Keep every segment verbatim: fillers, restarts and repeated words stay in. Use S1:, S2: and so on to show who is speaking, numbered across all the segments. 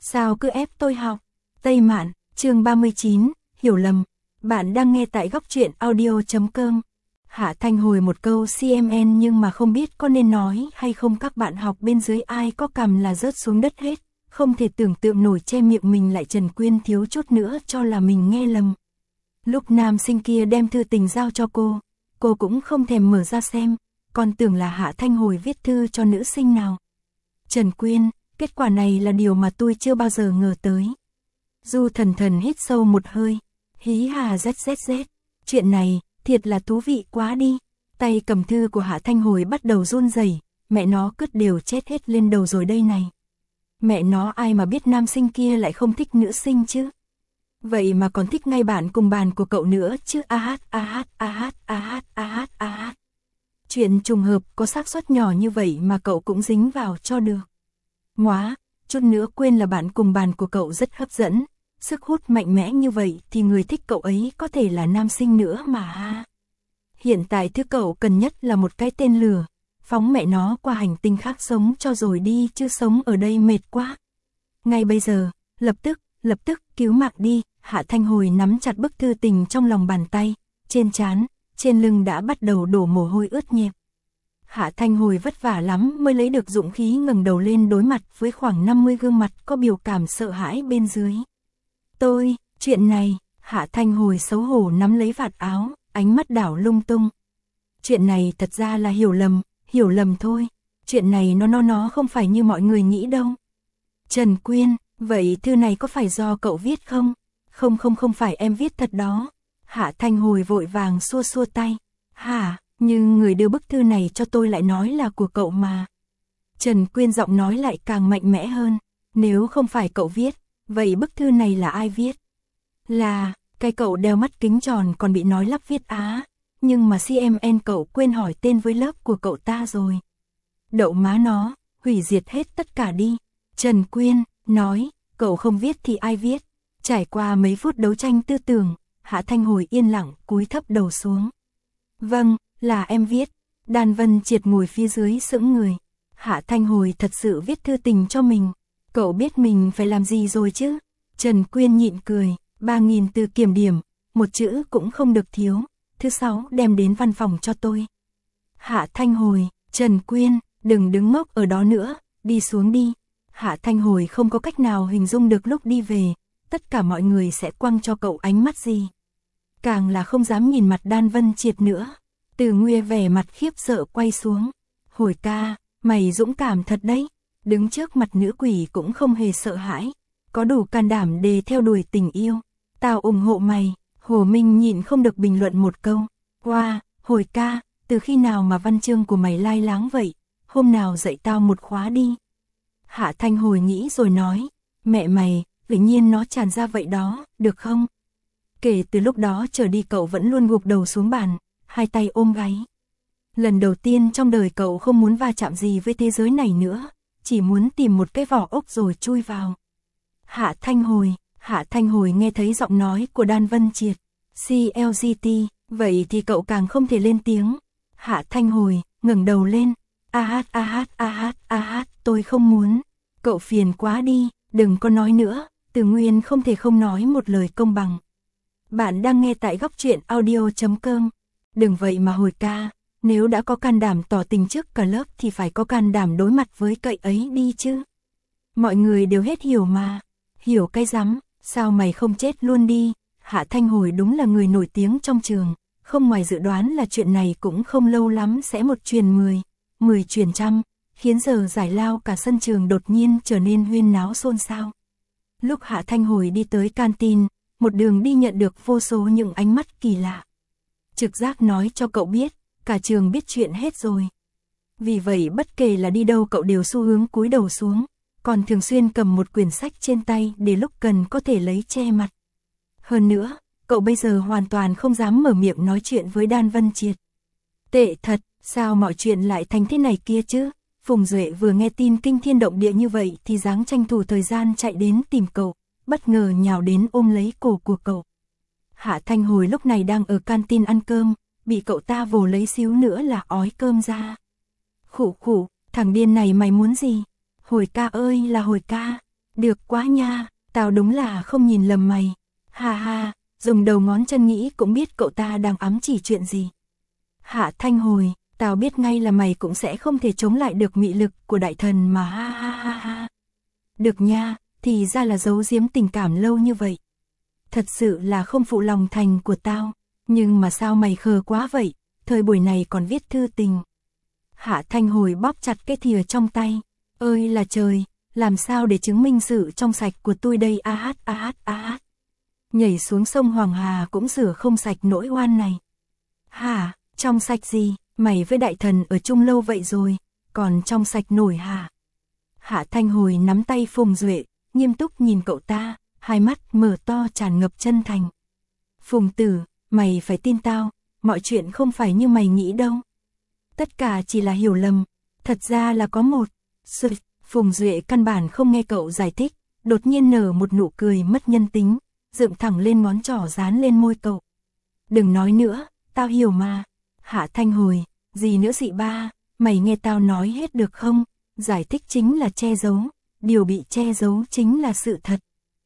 S1: sao cứ ép tôi học? Tây Mạn, chương ba mươi chín, hiểu lầm. Bạn đang nghe tại góc truyện audio chấm com. Hạ Thanh hồi một câu xê em en nhưng mà không biết có nên nói hay không. Các bạn học bên dưới ai có cầm là rớt xuống đất hết. Không thể tưởng tượng nổi, che miệng mình lại. Trần Quyên thiếu chút nữa cho là mình nghe lầm. Lúc nam sinh kia đem thư tình giao cho cô, cô cũng không thèm mở ra xem, còn tưởng là Hạ Thanh hồi viết thư cho nữ sinh nào. Trần Quyên, kết quả này là điều mà tôi chưa bao giờ ngờ tới. Du Thần Thần hít sâu một hơi, hí hà zzz, chuyện này thiệt là thú vị quá đi. Tay cầm thư của Hạ Thanh hồi bắt đầu run rẩy, mẹ nó cứt đều chết hết lên đầu rồi đây này. Mẹ nó, ai mà biết nam sinh kia lại không thích nữ sinh chứ? Vậy mà còn thích ngay bạn cùng bàn của cậu nữa chứ. A hát a hát a hát a hát a hát a hát. Chuyện trùng hợp có xác suất nhỏ như vậy mà cậu cũng dính vào cho được. Móa, chút nữa quên là bạn cùng bàn của cậu rất hấp dẫn, sức hút mạnh mẽ như vậy thì người thích cậu ấy có thể là nam sinh nữa mà ha. Hiện tại thứ cậu cần nhất là một cái tên lửa, phóng mẹ nó qua hành tinh khác sống cho rồi đi, chứ sống ở đây mệt quá. Ngay bây giờ, lập tức, lập tức cứu mạng đi. Hạ Thanh hồi nắm chặt bức thư tình trong lòng bàn tay, trên trán, trên lưng đã bắt đầu đổ mồ hôi ướt nhẹp. Hạ Thanh hồi vất vả lắm mới lấy được dũng khí ngẩng đầu lên đối mặt với khoảng năm mươi gương mặt có biểu cảm sợ hãi bên dưới. Tôi, chuyện này, Hạ Thanh hồi xấu hổ nắm lấy vạt áo, ánh mắt đảo lung tung. Chuyện này thật ra là hiểu lầm, hiểu lầm thôi. Chuyện này nó nó nó không phải như mọi người nghĩ đâu. Trần Quyên, vậy thư này có phải do cậu viết không? Không không không phải em viết thật đó. Hạ Thanh hồi vội vàng xua xua tay. Hả, nhưng người đưa bức thư này cho tôi lại nói là của cậu mà. Trần Quyên giọng nói lại càng mạnh mẽ hơn. Nếu không phải cậu viết, vậy bức thư này là ai viết? Là, cái cậu đeo mắt kính tròn còn bị nói lắp viết á. Nhưng mà xê em en cậu quên hỏi tên với lớp của cậu ta rồi. Đậu má nó, hủy diệt hết tất cả đi. Trần Quyên nói, cậu không viết thì ai viết? Trải qua mấy phút đấu tranh tư tưởng, Hạ Thanh hồi yên lặng cúi thấp đầu xuống. Vâng, là em viết. Đan Vân Triệt ngồi phía dưới sững người. Hạ Thanh hồi thật sự viết thư tình cho mình. Cậu biết mình phải làm gì rồi chứ? Trần Quyên nhịn cười. Ba nghìn từ kiểm điểm, một chữ cũng không được thiếu. Thứ sáu đem đến văn phòng cho tôi. Hạ Thanh hồi, Trần Quyên, đừng đứng ngốc ở đó nữa, đi xuống đi. Hạ Thanh hồi không có cách nào hình dung được lúc đi về, tất cả mọi người sẽ quăng cho cậu ánh mắt gì. Càng là không dám nhìn mặt Đan Vân Triệt nữa. Từ Nguy vẻ mặt khiếp sợ quay xuống. Hồi ca, mày dũng cảm thật đấy. Đứng trước mặt nữ quỷ cũng không hề sợ hãi. Có đủ can đảm để theo đuổi tình yêu. Tao ủng hộ mày. Hồ Minh nhịn không được bình luận một câu. Wow, hồi ca, từ khi nào mà văn chương của mày lai láng vậy? Hôm nào dạy tao một khóa đi. Hạ Thanh hồi nghĩ rồi nói. Mẹ mày, tự nhiên nó tràn ra vậy đó, được không? Kể từ lúc đó trở đi cậu vẫn luôn gục đầu xuống bàn, hai tay ôm gáy. Lần đầu tiên trong đời cậu không muốn va chạm gì với thế giới này nữa, chỉ muốn tìm một cái vỏ ốc rồi chui vào. Hạ Thanh hồi, Hạ Thanh hồi nghe thấy giọng nói của Đan Vân Triệt. xê lờ giê tê, vậy thì cậu càng không thể lên tiếng. Hạ Thanh hồi, ngẩng đầu lên. A hát a hát a hát a hát, tôi không muốn. Cậu phiền quá đi, đừng có nói nữa. Từ Nguyên không thể không nói một lời công bằng. Bạn đang nghe tại góc truyện audio chấm com. Đừng vậy mà hồi ca, nếu đã có can đảm tỏ tình trước cả lớp thì phải có can đảm đối mặt với cậy ấy đi chứ. Mọi người đều hết hiểu mà. Hiểu cái rắm, sao mày không chết luôn đi. Hạ Thanh hồi đúng là người nổi tiếng trong trường, không ngoài dự đoán là chuyện này cũng không lâu lắm sẽ một truyền mười, mười truyền trăm, khiến giờ giải lao cả sân trường đột nhiên trở nên huyên náo xôn xao. Lúc Hạ Thanh hồi đi tới canteen, một đường đi nhận được vô số những ánh mắt kỳ lạ. Trực giác nói cho cậu biết, cả trường biết chuyện hết rồi. Vì vậy bất kể là đi đâu cậu đều xu hướng cúi đầu xuống, còn thường xuyên cầm một quyển sách trên tay để lúc cần có thể lấy che mặt. Hơn nữa, cậu bây giờ hoàn toàn không dám mở miệng nói chuyện với Đan Vân Triệt. Tệ thật, sao mọi chuyện lại thành thế này kia chứ? Phùng Duệ vừa nghe tin kinh thiên động địa như vậy thì dáng tranh thủ thời gian chạy đến tìm cậu, bất ngờ nhào đến ôm lấy cổ của cậu. Hạ Thanh hồi lúc này đang ở canteen ăn cơm, bị cậu ta vồ lấy xíu nữa là ói cơm ra. Khụ khụ, thằng điên này mày muốn gì? Hồi ca ơi là hồi ca. Được quá nha, tao đúng là không nhìn lầm mày. Ha ha, dùng đầu ngón chân nghĩ cũng biết cậu ta đang ám chỉ chuyện gì. Hạ Thanh Hồi, tao biết ngay là mày cũng sẽ không thể chống lại được mị lực của đại thần mà ha ha ha ha. Được nha, thì ra là giấu giếm tình cảm lâu như vậy. Thật sự là không phụ lòng thành của tao, nhưng mà sao mày khờ quá vậy, thời buổi này còn viết thư tình. Hạ Thanh Hồi bóp chặt cái thìa trong tay, ơi là trời, làm sao để chứng minh sự trong sạch của tôi đây a hát a hát a hát. Nhảy xuống sông Hoàng Hà cũng rửa không sạch nỗi oan này. Hả, trong sạch gì, mày với đại thần ở chung lâu vậy rồi, còn trong sạch nổi hả? Hạ Thanh Hồi nắm tay Phùng Duệ, nghiêm túc nhìn cậu ta, hai mắt mở to tràn ngập chân thành. Phùng tử, mày phải tin tao, mọi chuyện không phải như mày nghĩ đâu. Tất cả chỉ là hiểu lầm, thật ra là có một... Sự... Phùng Duệ căn bản không nghe cậu giải thích, đột nhiên nở một nụ cười mất nhân tính, dựng thẳng lên ngón trỏ dán lên môi cậu. Đừng nói nữa, tao hiểu mà. Hạ Thanh Hồi, gì nữa dị ba, mày nghe tao nói hết được không? Giải thích chính là che giấu, điều bị che giấu chính là sự thật.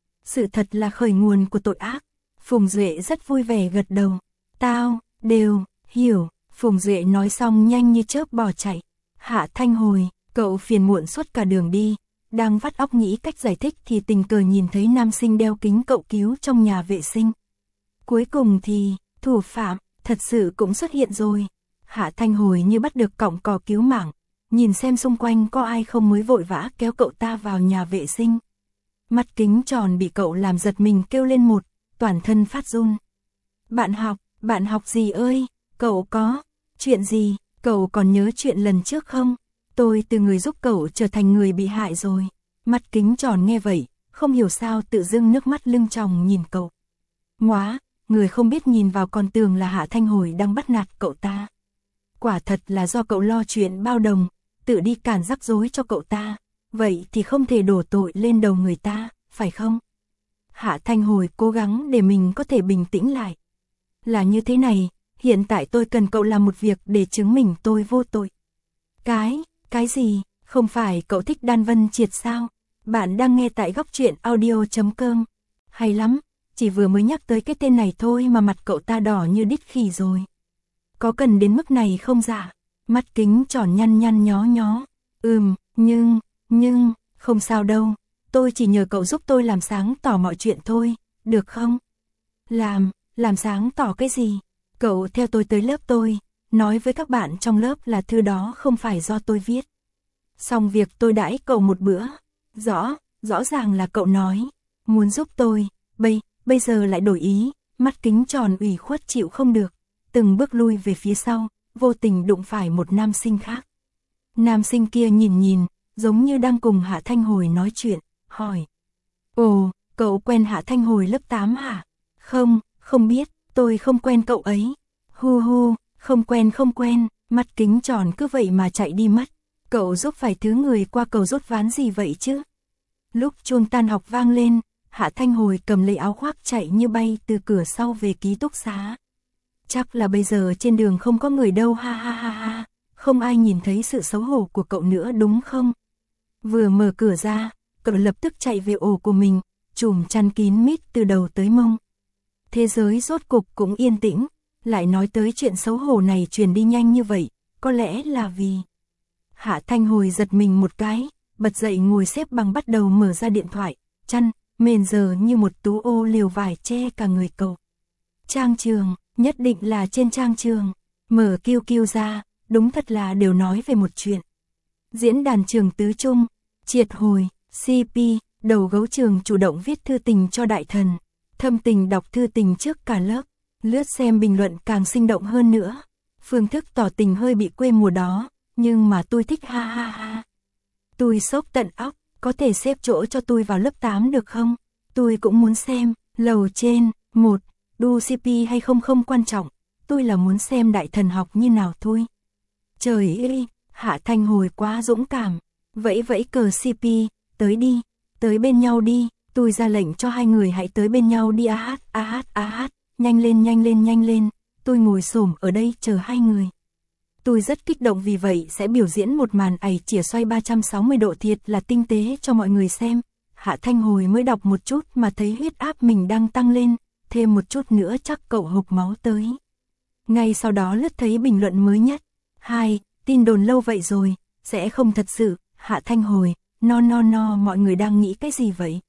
S1: Sự thật là khởi nguồn của tội ác. Phùng Duệ rất vui vẻ gật đầu. Tao, đều, hiểu. Phùng Duệ nói xong nhanh như chớp bỏ chạy. Hạ Thanh Hồi, cậu phiền muộn suốt cả đường đi. Đang vắt óc nghĩ cách giải thích thì tình cờ nhìn thấy nam sinh đeo kính cậu cứu trong nhà vệ sinh. Cuối cùng thì, thủ phạm, thật sự cũng xuất hiện rồi. Hạ Thanh Hồi như bắt được cọng cò cứu mạng. Nhìn xem xung quanh có ai không mới vội vã kéo cậu ta vào nhà vệ sinh. Mắt kính tròn bị cậu làm giật mình kêu lên một, toàn thân phát run. Bạn học, bạn học gì ơi, cậu có, chuyện gì, cậu còn nhớ chuyện lần trước không? Tôi từ người giúp cậu trở thành người bị hại rồi. Mắt kính tròn nghe vậy, không hiểu sao tự dưng nước mắt lưng tròng nhìn cậu. Ngoá, người không biết nhìn vào con tường là Hạ Thanh Hồi đang bắt nạt cậu ta. Quả thật là do cậu lo chuyện bao đồng, tự đi cản rắc rối cho cậu ta. Vậy thì không thể đổ tội lên đầu người ta, phải không? Hạ Thanh Hồi cố gắng để mình có thể bình tĩnh lại. Là như thế này, hiện tại tôi cần cậu làm một việc để chứng minh tôi vô tội. Cái, cái gì, không phải cậu thích Đan Vân Triệt sao? Bạn đang nghe tại góc truyện audio chấm com. Hay lắm, chỉ vừa mới nhắc tới cái tên này thôi mà mặt cậu ta đỏ như đít khỉ rồi. Có cần đến mức này không dạ? Mắt kính tròn nhăn nhăn nhó nhó. Ừm, nhưng, nhưng, không sao đâu. Tôi chỉ nhờ cậu giúp tôi làm sáng tỏ mọi chuyện thôi, được không? Làm, làm sáng tỏ cái gì? Cậu theo tôi tới lớp tôi, nói với các bạn trong lớp là thư đó không phải do tôi viết. Xong việc tôi đãi cậu một bữa. Rõ, rõ ràng là cậu nói, muốn giúp tôi, bây, bây giờ lại đổi ý, mắt kính tròn ủy khuất chịu không được. Từng bước lui về phía sau, vô tình đụng phải một nam sinh khác. Nam sinh kia nhìn nhìn, giống như đang cùng Hạ Thanh Hồi nói chuyện, hỏi. Ồ, cậu quen Hạ Thanh Hồi lớp tám hả? Không, không biết, tôi không quen cậu ấy. Hu hu, không quen không quen, mắt kính tròn cứ vậy mà chạy đi mất. Cậu giúp phải thứ người qua cầu rốt ván gì vậy chứ? Lúc chuông tan học vang lên, Hạ Thanh Hồi cầm lấy áo khoác chạy như bay từ cửa sau về ký túc xá. Chắc là bây giờ trên đường không có người đâu ha ha ha ha, không ai nhìn thấy sự xấu hổ của cậu nữa đúng không? Vừa mở cửa ra, cậu lập tức chạy về ổ của mình, trùm chăn kín mít từ đầu tới mông. Thế giới rốt cục cũng yên tĩnh, lại nói tới chuyện xấu hổ này truyền đi nhanh như vậy, có lẽ là vì... Hạ Thanh Hồi giật mình một cái, bật dậy ngồi xếp bằng bắt đầu mở ra điện thoại, chăn, mền giờ như một tú ô liều vải che cả người cậu. Trang trường, nhất định là trên trang trường, mở kiu kiu ra, đúng thật là đều nói về một chuyện. Diễn đàn trường tứ trung, triệt hồi, xê pê, đầu gấu trường chủ động viết thư tình cho đại thần, thâm tình đọc thư tình trước cả lớp, lướt xem bình luận càng sinh động hơn nữa. Phương thức tỏ tình hơi bị quê mùa đó, nhưng mà tôi thích ha ha ha. Tôi sốc tận óc, có thể xếp chỗ cho tôi vào lớp tám được không? Tôi cũng muốn xem, lầu trên, một, đu xê pê hay không không quan trọng, tôi là muốn xem đại thần học như nào thôi. Trời ơi, Hạ Thanh Hồi quá dũng cảm, vẫy vẫy cờ xê pê, tới đi, tới bên nhau đi, tôi ra lệnh cho hai người hãy tới bên nhau đi a hát, a hát, a hát, nhanh lên nhanh lên nhanh lên, tôi ngồi xổm ở đây chờ hai người. Tôi rất kích động vì vậy sẽ biểu diễn một màn ảy chỉa xoay ba trăm sáu mươi độ thiệt là tinh tế cho mọi người xem. Hạ Thanh Hồi mới đọc một chút mà thấy huyết áp mình đang tăng lên, thêm một chút nữa chắc cậu hộc máu tới. Ngay sau đó lướt thấy bình luận mới nhất. Hai, tin đồn lâu vậy rồi, sẽ không thật sự, Hạ Thanh Hồi, no no no mọi người đang nghĩ cái gì vậy?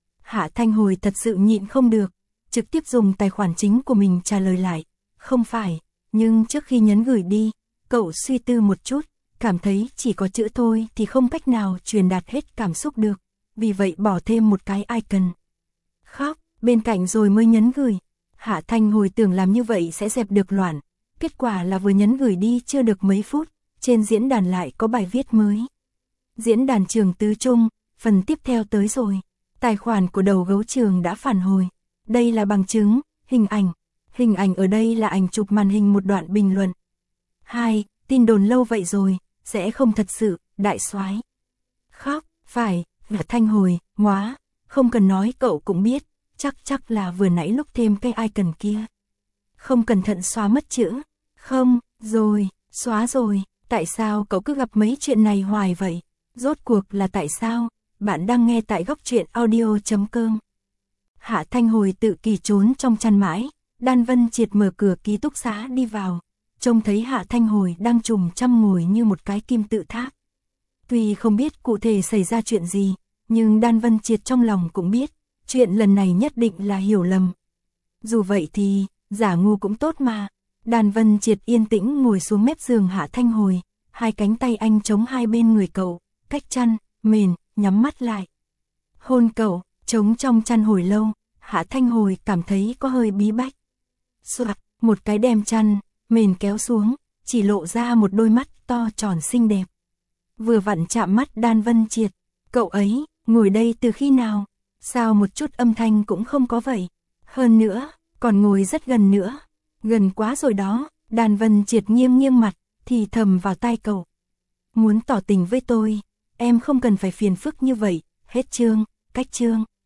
S1: Hạ Thanh Hồi thật sự nhịn không được, trực tiếp dùng tài khoản chính của mình trả lời lại. Không phải, nhưng trước khi nhấn gửi đi, cậu suy tư một chút, cảm thấy chỉ có chữ thôi thì không cách nào truyền đạt hết cảm xúc được, vì vậy bỏ thêm một cái icon. Khóc, bên cạnh rồi mới nhấn gửi. Hạ Thanh Hồi tưởng làm như vậy sẽ dẹp được loạn, kết quả là vừa nhấn gửi đi chưa được mấy phút, trên diễn đàn lại có bài viết mới. Diễn đàn Trường Tứ Trung, phần tiếp theo tới rồi. Tài khoản của đầu gấu Trường đã phản hồi. Đây là bằng chứng, hình ảnh. Hình ảnh ở đây là ảnh chụp màn hình một đoạn bình luận. Hai, tin đồn lâu vậy rồi, sẽ không thật sự, đại soái. Khóc, phải, Hạ Thanh Hồi, ngóa, không cần nói cậu cũng biết, chắc chắc là vừa nãy lúc thêm cái icon kia. Không cẩn thận xóa mất chữ. Không, rồi, xóa rồi, tại sao cậu cứ gặp mấy chuyện này hoài vậy? Rốt cuộc là tại sao? Bạn đang nghe tại góc truyện audio chấm com. Hạ Thanh Hồi tự kỳ trốn trong chăn mãi, Đan Vân Triệt mở cửa ký túc xá đi vào, trông thấy Hạ Thanh Hồi đang trùm chăn ngồi như một cái kim tự tháp. Tuy không biết cụ thể xảy ra chuyện gì, nhưng Đan Vân Triệt trong lòng cũng biết, chuyện lần này nhất định là hiểu lầm. Dù vậy thì, giả ngu cũng tốt mà. Đan Vân Triệt yên tĩnh ngồi xuống mép giường Hạ Thanh Hồi, hai cánh tay anh chống hai bên người cậu, cách chăn, mền, nhắm mắt lại. Hôn cậu, chống trong chăn hồi lâu, Hạ Thanh Hồi cảm thấy có hơi bí bách. Soạt, một cái đem chăn, mền kéo xuống, chỉ lộ ra một đôi mắt to tròn xinh đẹp. Vừa vặn chạm mắt Đan Vân Triệt, cậu ấy, ngồi đây từ khi nào? Sao một chút âm thanh cũng không có vậy? Hơn nữa, còn ngồi rất gần nữa. Gần quá rồi đó, Đan Vân Triệt nghiêng nghiêng mặt, thì thầm vào tai cậu. Muốn tỏ tình với tôi, em không cần phải phiền phức như vậy, hết chương, cách chương.